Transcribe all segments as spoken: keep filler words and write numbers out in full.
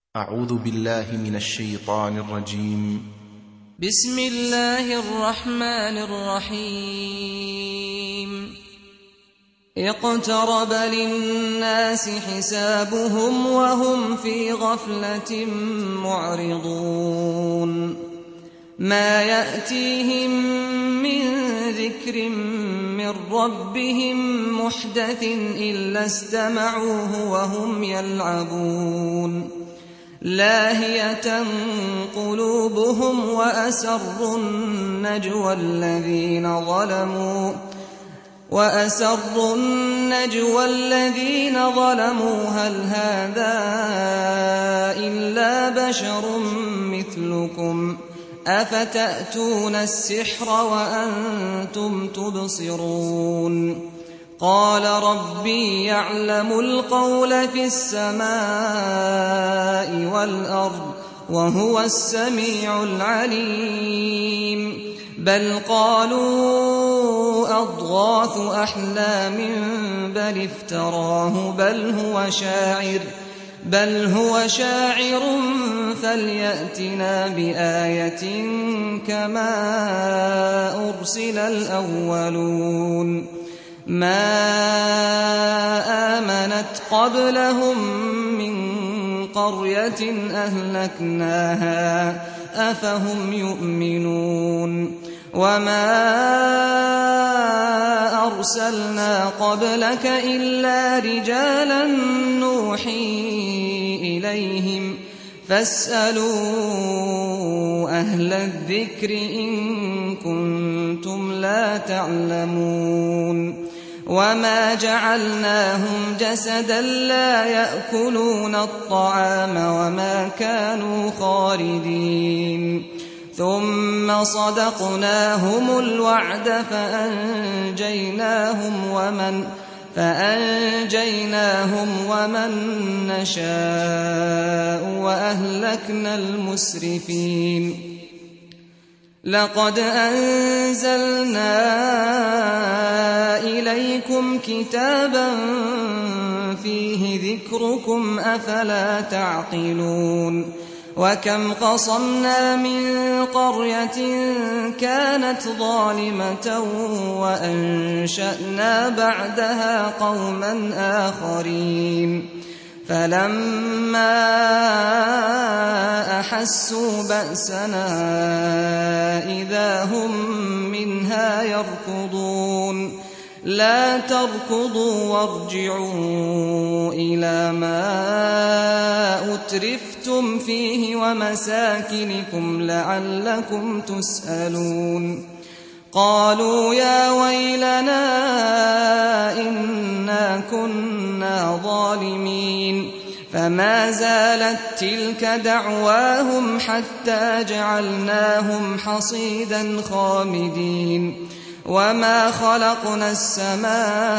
أعوذ بالله من الشيطان الرجيم. بسم الله الرحمن الرحيم. اقترب للناس حسابهم وهم في غفلة معرضون. ما يأتيهم من ذكر من ربهم محدث إلا استمعوه وهم يلعبون. لاهية قلوبهم وأسروا النجوى الذين ظلموا وأسروا النجوى الذين ظلموا هل هذا إلا بشر مثلكم أفتأتون السحر وأنتم تبصرون. قال ربي يعلم القول في السماء والأرض وهو السميع العليم. بل قالوا أضغاث أحلام بل افتراه بل هو شاعر بل هو شاعر فليأتنا بآية كما أرسل الأولون. ما آمنت قبلهم من قرية أهلكناها أفهم يؤمنون. وما أرسلنا قبلك إلا رجالا نوحي إليهم فاسألوا أهل الذكر إن كنتم لا تعلمون. وما جعلناهم جسدا لا يأكلون الطعام وما كانوا خالدين. ثم صدقناهم الوعد فأنجيناهم ومن فأنجيناهم ومن نشاء وأهلكنا المسرفين. لقد أنزلنا إليكم كتابا فيه ذكركم أفلا تعقلون. وكم قصمنا من قرية كانت ظالمة وأنشأنا بعدها قوما آخرين. فلما أحسوا بأسنا إذا هم منها يركضون. لا تركضوا وارجعوا إلى ما أترفتم فيه ومساكنكم لعلكم تسألون. قالوا يا ويلنا إنا كنا ظالمين. فما زالت تلك دعواهم حتى جعلناهم حصيدا خامدين. وما خلقنا السماء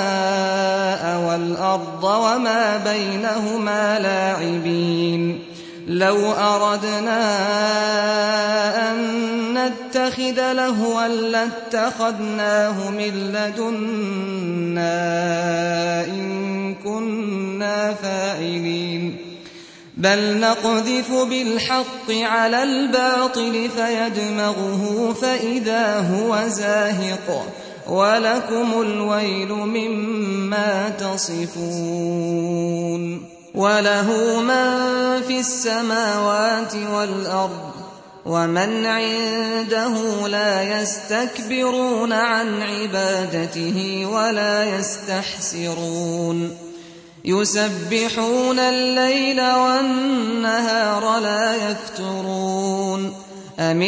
والأرض وما بينهما لاعبين. لو أردنا أن نتخذ لهوا لاتخذناه من لدنا إن كنا فاعلين. بل نقذف بالحق على الباطل فيدمغه فإذا هو زاهق ولكم الويل مما تصفون. وله من في السماوات والأرض ومن عنده لا يستكبرون عن عبادته ولا يستحسرون. يسبحون الليل والنهار لا يفترون. أم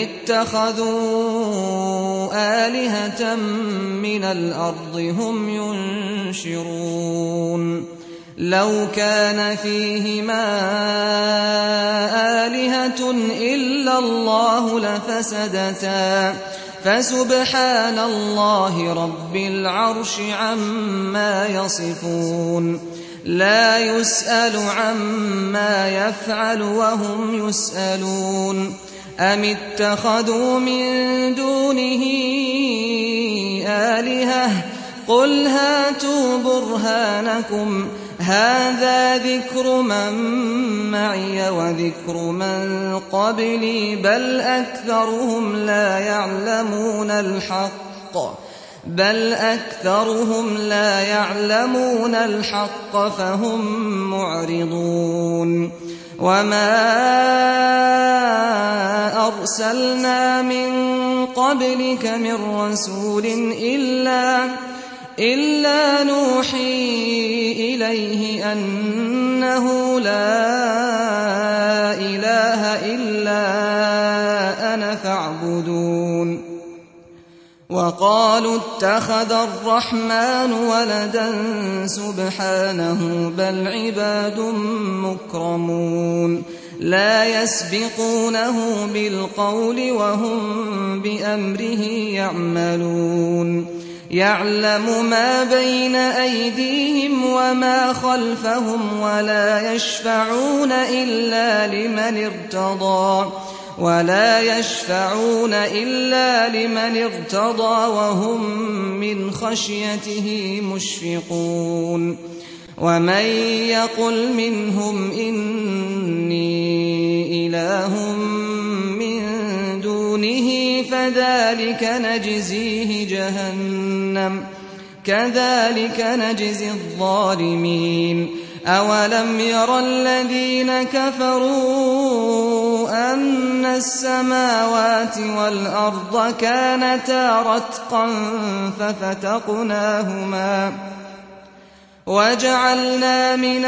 اتخذوا آلهة من الأرض هم ينشرون. لو كان فيهما آلهة إلا الله لفسدتا فسبحان الله رب العرش عما يصفون. لا يسأل عما يفعل وهم يسألون. أم اتخذوا من دونه آلهة قل هاتوا برهانكم هذا ذكر من معي وذكر من قبلي بل أكثرهم لا يعلمون الحق بل أكثرهم لا يعلمون الحق فهم معرضون وما أرسلنا من قبلك من رسول إلا إلا نوحي إليه أنه لا إله إلا أنا فاعبدون وقالوا اتخذ الرحمن ولدا سبحانه بل عباد مكرمون لا يسبقونه بالقول وهم بأمره يعملون يعلم ما بين أيديهم وما خلفهم ولا يشفعون إلا لمن ارتضى ولا يشفعون إلا لمن ارتضى وهم من خشيته مشفقون ومن يقل منهم إني إله من دونه فذلك نجزيه جهنم كذلك نجزي الظالمين أولم ير الذين كفروا أن السماوات والأرض كانتا رتقا ففتقناهما وجعلنا من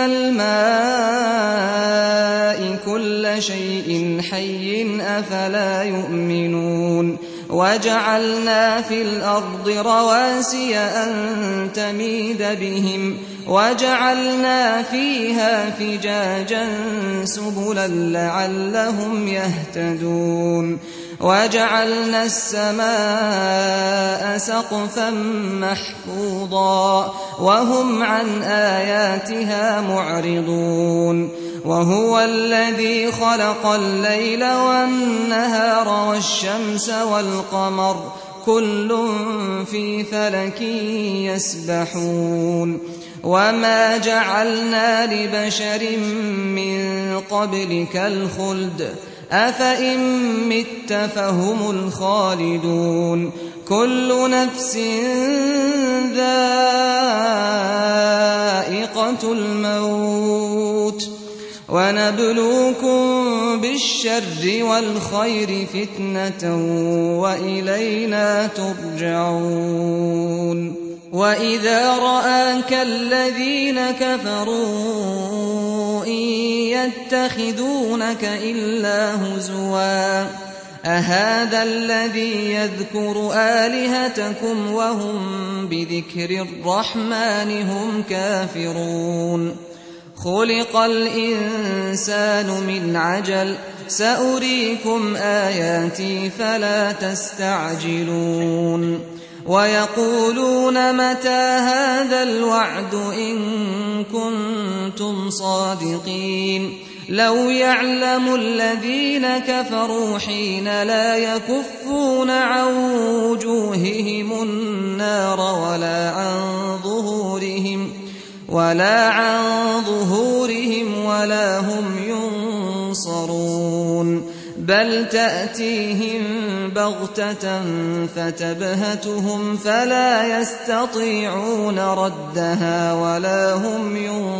الماء كل شيء حي أفلا يؤمنون وجعلنا في الأرض رواسي أن تميد بهم وجعلنا فيها فجاجا سبلا لعلهم يهتدون وجعلنا السماء سقفا محفوظا وهم عن آياتها معرضون وهو الذي خلق الليل والنهار والشمس والقمر كل في فلك يسبحون وما جعلنا لبشر من قبلك الخلد أفإن مت فهم الخالدون كل نفس ذائقة الموت ونبلوكم بالشر والخير فتنة وإلينا ترجعون وإذا رآك الذين كفروا إن يتخذونك إلا هزوا أهذا الذي يذكر آلهتكم وهم بذكر الرحمن هم كافرون خلق الإنسان من عجل سأريكم آياتي فلا تستعجلون ويقولون متى هذا الوعد إن كنتم صادقين لو يعلم الذين كفروا حين لا يكفون عن وجوههم النار ولا عن ظهورهم ولا عن ظهورهم ولا هم ينصرون بل تأتيهم بغتة فتبهتهم فلا يستطيعون ردها ولا هم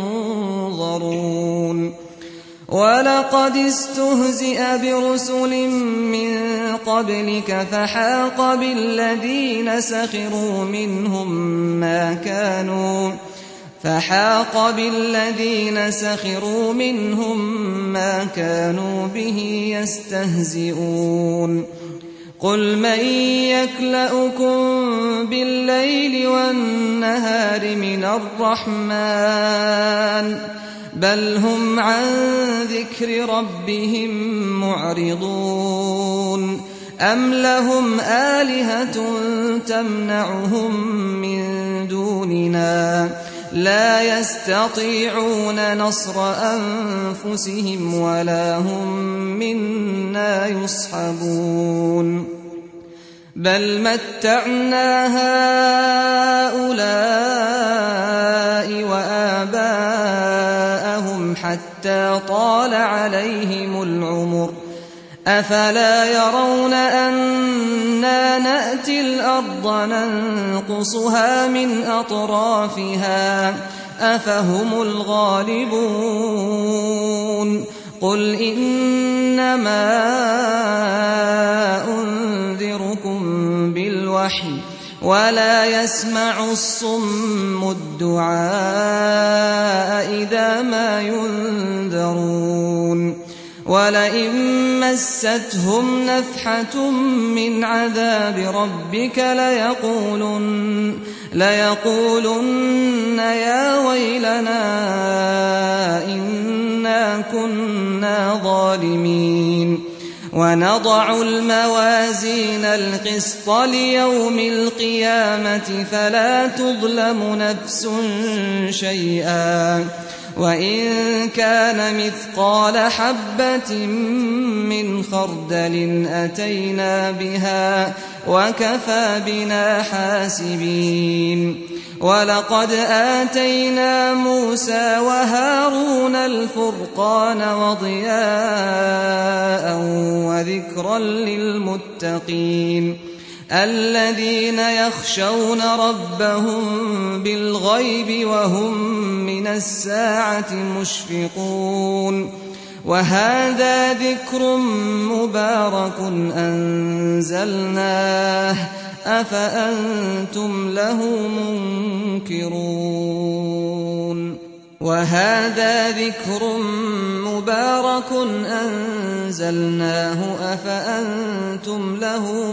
ينظرون ولقد استهزئ برسل من قبلك فحاق بالذين سخروا منهم ما كانوا فحاق بالذين سخروا منهم ما كانوا به يستهزئون قل من يكلؤكم بالليل والنهار من الرحمن بل هم عن ذكر ربهم معرضون أم لهم آلهة تمنعهم من دوننا لا يستطيعون نصر أنفسهم ولا هم منا يصحبون بل متعنا هؤلاء وآباءهم حتى طال عليهم العمر أفلا يرون أنا نأتي الأرض ننقصها من أطرافها أفهم الغالبون قل إنما أنذركم بالوحي ولا يسمع الصم الدعاء إذا ما ينذرون ولئن مستهم نفحة من عذاب ربك ليقولن, ليقولن يا ويلنا إنا كنا ظالمين ونضع الموازين القسط ليوم القيامة فلا تظلم نفس شيئا وإن كان مثقال حبة من خردل أتينا بها وكفى بنا حاسبين ولقد آتينا موسى وهارون الفرقان وضياء وذكرا للمتقين الذين يخشون ربهم بالغيب وهم من الساعة مشفقون وهذا ذكر مبارك أنزلناه أفأنتم له منكرون وهذا ذكر مبارك أنزلناه أفأنتم له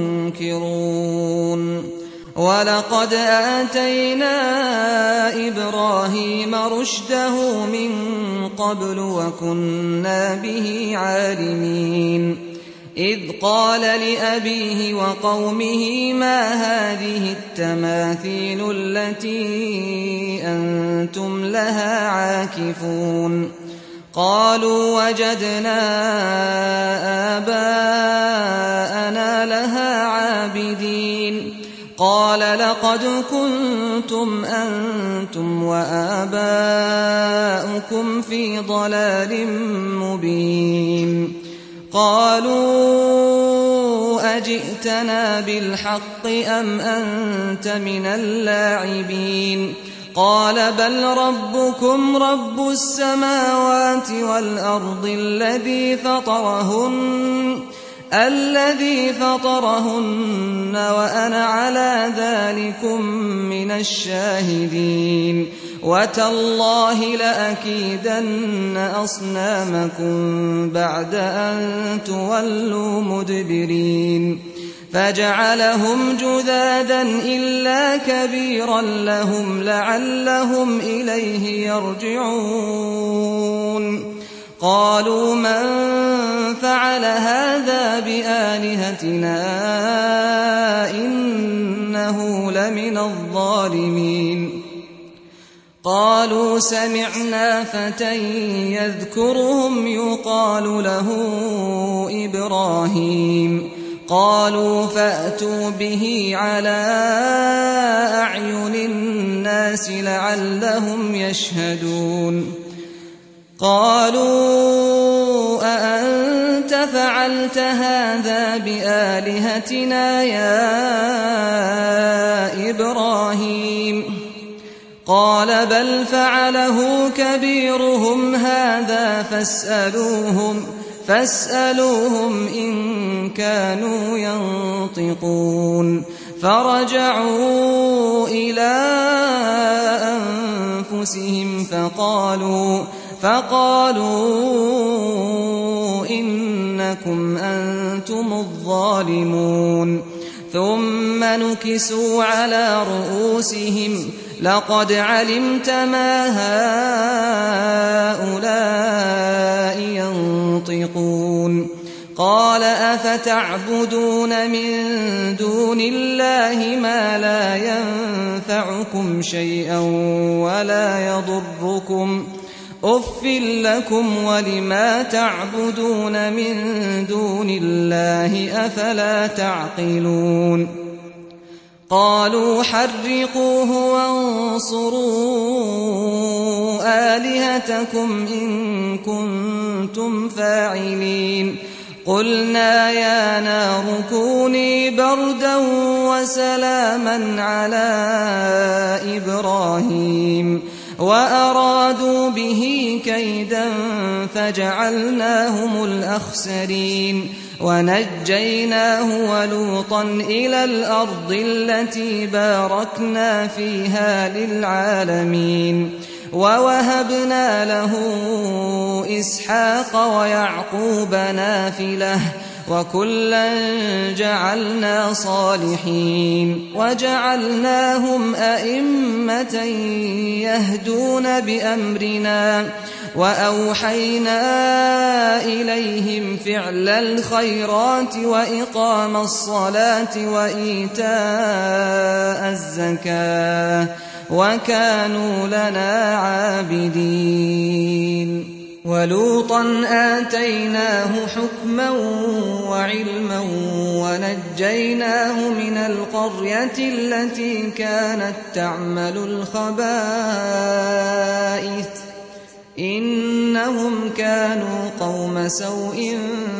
منكرون ولقد آتينا إبراهيم رشده من قبل وكنا به عالمين إذ قال لأبيه وقومه ما هذه التماثيل التي أنتم لها عاكفون قالوا وجدنا آباءنا لها عابدين قال لقد كنتم أنتم وآباؤكم في ضلال مبين قالوا أجئتنا بالحق أم أنت من اللاعبين قال بل ربكم رب السماوات والأرض الذي فطرهن الذي فطرهن وأنا على ذلكم من الشاهدين وتالله لأكيدن أصنامكم بعد أن تولوا مدبرين فجعلهم جذاذا إلا كبيرا لهم لعلهم إليه يرجعون قالوا من فعل هذا بآلهتنا إنه لمن الظالمين قالوا سمعنا فتى يذكرهم يقال له إبراهيم قالوا فأتوا به على أعين الناس لعلهم يشهدون قالوا أأنت فعلت هذا بآلهتنا يا إبراهيم قال بل فعله كبيرهم هذا فاسألوهم فاسألوهم إن كانوا ينطقون فرجعوا إلى أنفسهم فقالوا فقالوا إنكم أنتم الظالمون ثم نكسوا على رؤوسهم لقد علمت ما هؤلاء ينطقون قال أفتعبدون من دون الله ما لا ينفعكم شيئا ولا يضركم أف لكم ولما تعبدون من دون الله أفلا تعقلون قالوا حرقوه وانصروا آلهتكم إن كنتم فاعلين قلنا يا نار كوني بردا وسلاما على إبراهيم وأرادوا به كيدا فجعلناهم الأخسرين ونجيناه ولوطا إلى الأرض التي باركنا فيها للعالمين ووهبنا له إسحاق ويعقوب نافلة وكلا جعلنا صالحين وجعلناهم أئمة يهدون بأمرنا وأوحينا إليهم فعل الخيرات وإقام الصلاة وإيتاء الزكاة وكانوا لنا عابدين ولوطا آتيناه حكما وعلما ونجيناه من القرية التي كانت تعمل الخبائث إنهم كانوا قوم سوء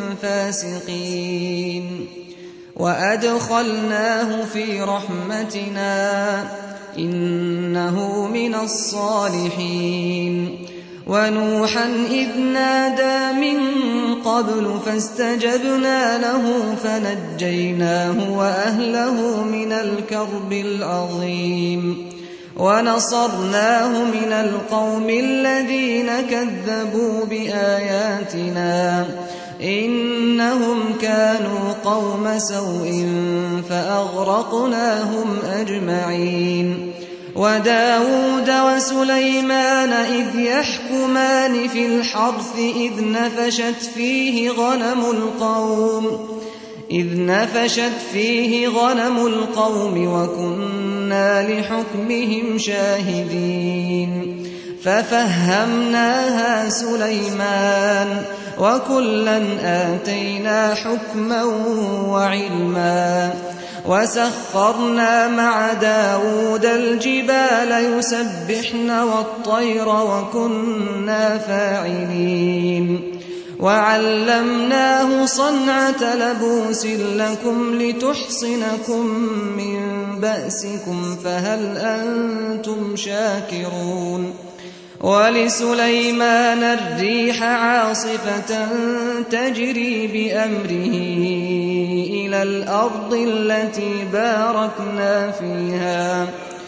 فاسقين وأدخلناه في رحمتنا إنه من الصالحين ونوحا إذ نادى من قبل فاستجبنا له فنجيناه وأهله من الكرب العظيم ونصرناه من القوم الذين كذبوا بآياتنا إنهم كانوا قوم سوء فأغرقناهم أجمعين وداود وسليمان إذ يحكمان في الحرث إذ نفشت فيه غنم القوم إذ نفشت فيه غنم القوم وكنا لحكمهم شاهدين ففهمناها سليمان وكلا آتينا حكما وعلما وسخرنا مع داود الجبال يسبحن والطير وكنا فاعلين وعلمناه صنعة لبوس لكم لتحصنكم من بأسكم فهل أنتم شاكرون ولسليمان الريح عاصفة تجري بأمره إلى الأرض التي باركنا فيها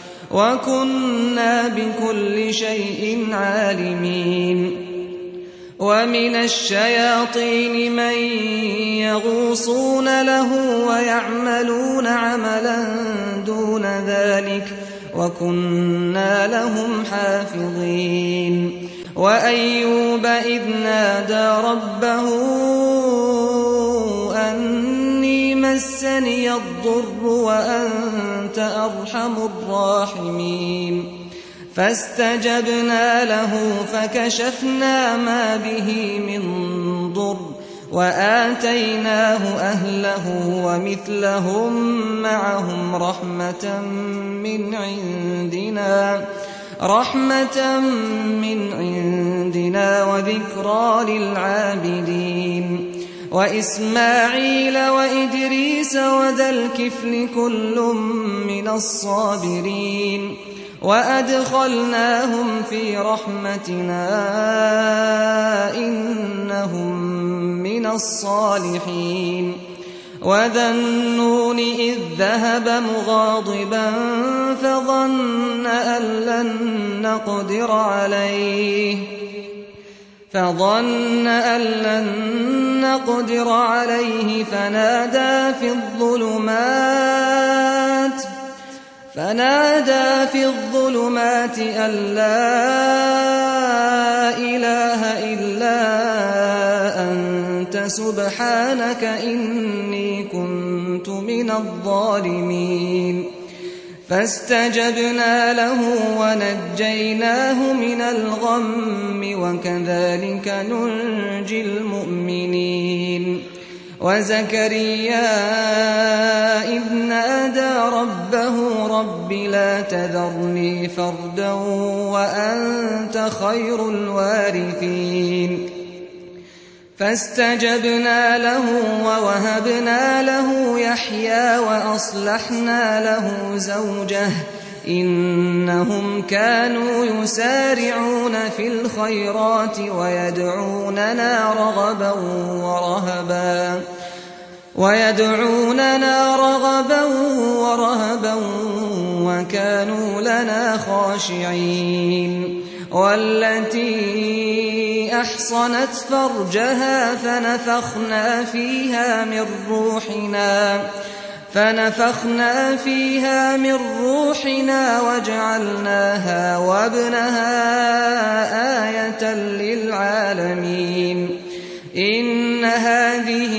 وكنا بكل شيء عالمين ومن الشياطين من يغوصون له ويعملون عملا دون ذلك وكنا لهم حافظين وأيوب إذ نادى ربه أني مسني الضر وأنت أرحم الراحمين فاستجبنا له فكشفنا ما به من ضر وآتيناه أهله ومثلهم معهم رحمة من عندنا رحمة من عندنا وذكرى للعابدين وإسماعيل وإدريس وذا الكفل كل من الصابرين وأدخلناهم في رحمتنا إنهم من الصالحين وذا النون إذ ذهب مغاضبا فظن أن لن نقدر عليه فظن أن لن نقدر عليه فنادى في الظلمات فنادى في الظلمات أن لا إله إلا أنت سبحانك إني كنت من الظالمين فاستجبنا له ونجيناه من الغم وكذلك ننجي المؤمنين وزكريا إذ نادى ربه رب لا تذرني فردا وأنت خير الوارثين فاستجبنا له ووهبنا له يحيى وأصلحنا له زوجه إنهم كانوا يسارعون في الخيرات ويدعوننا رغبا ورهبا ويدعوننا رغبا ورهبا وكانوا لنا خاشعين والتي أحصنت فرجها فنفخنا فيها من روحنا فنفخنا فيها من روحنا وجعلناها وابنها آية للعالمين إن هذه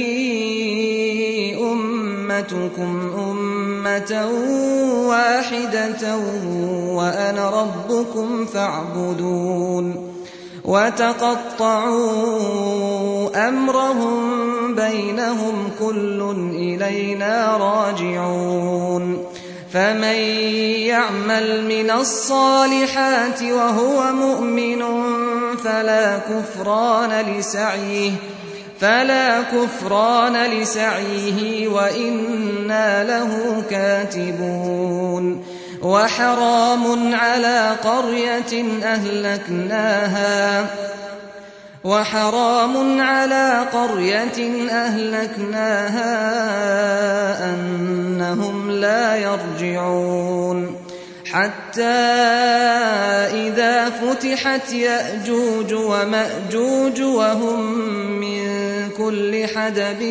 أمتكم أمة واحدة وأنا ربكم فاعبدون وتقطعوا أمرهم بينهم كل إلينا راجعون فمن يعمل من الصالحات وهو مؤمن فلا كفران لسعيه فلا كفران لسعيه وإنا له كاتبون وحرام على قرية أهلكناها وحرام على قرية أهلكناها أنهم لا يرجعون حتى إذا فتحت يأجوج ومأجوج وهم من كل حدب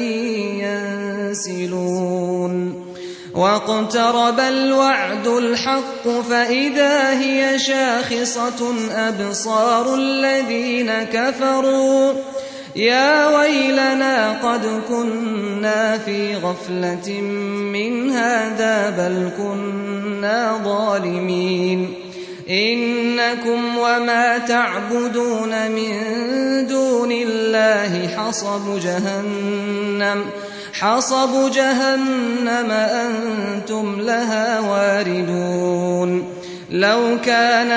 ينسلون واقترب الوعد الحق فإذا هي شاخصة أبصار الذين كفروا يا ويلنا قد كنا في غفلة من هذا بل كنا ظالمين إنكم وما تعبدون من دون الله حصب جهنم حصب جهنم أنتم لها واردون لو كان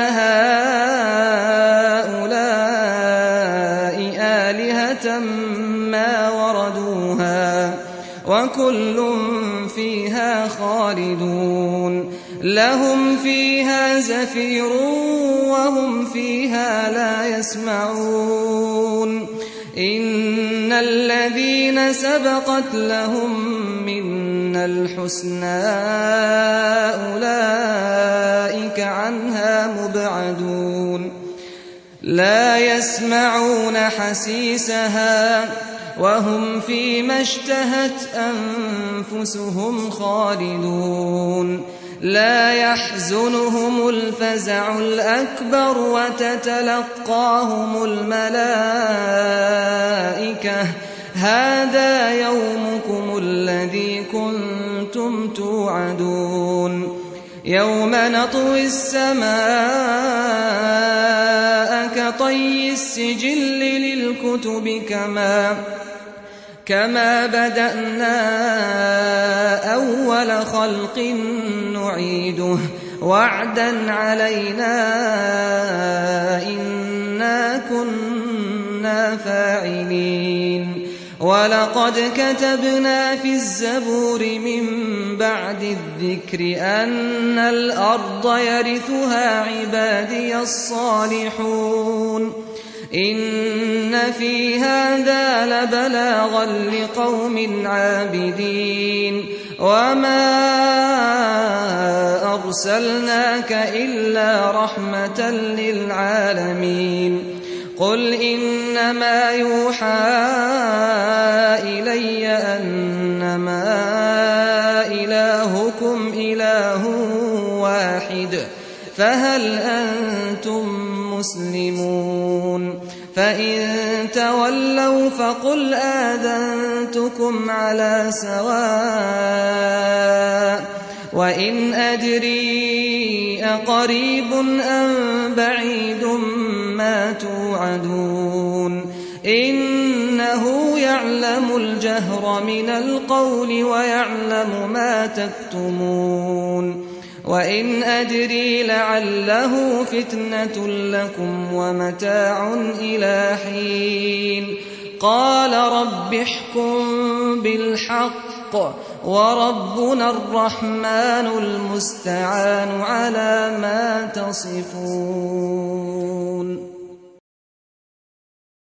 هؤلاء آلهة ما وردوها وكل فيها خالدون لهم فيها زفير وهم فيها لا يسمعون إن الذين سبقت لهم منا الحسنى أولئك عنها مبعدون لا يسمعون حسيسها وهم فيما اشتهت أنفسهم خالدون لا يحزنهم الفزع الأكبر وتتلقاهم الملائكة هذا يومكم الذي كنتم توعدون يوم نطوي السماء كطي السجل للكتب كما كما بدأنا أول خلق نعيده وعدا علينا إنا كنا فاعلين ولقد كتبنا في الزبور من بعد الذكر أن الأرض يرثها عبادي الصالحون إن في هذا لبلاغا لقوم عابدين وما أرسلناك إلا رحمة للعالمين قل إنما يوحى إلي أنما إلهكم إله واحد فهل أنتم مسلمون فإن تولوا فقل آذنتكم على سواء وإن أدري أقريب أم بعيد ما توعدون إنه يعلم الجهر من القول ويعلم ما تكتمون وإن أدري لعله فتنة لكم ومتاع إلى حين قال رب احكم بالحق وربنا الرحمن المستعان على ما تصفون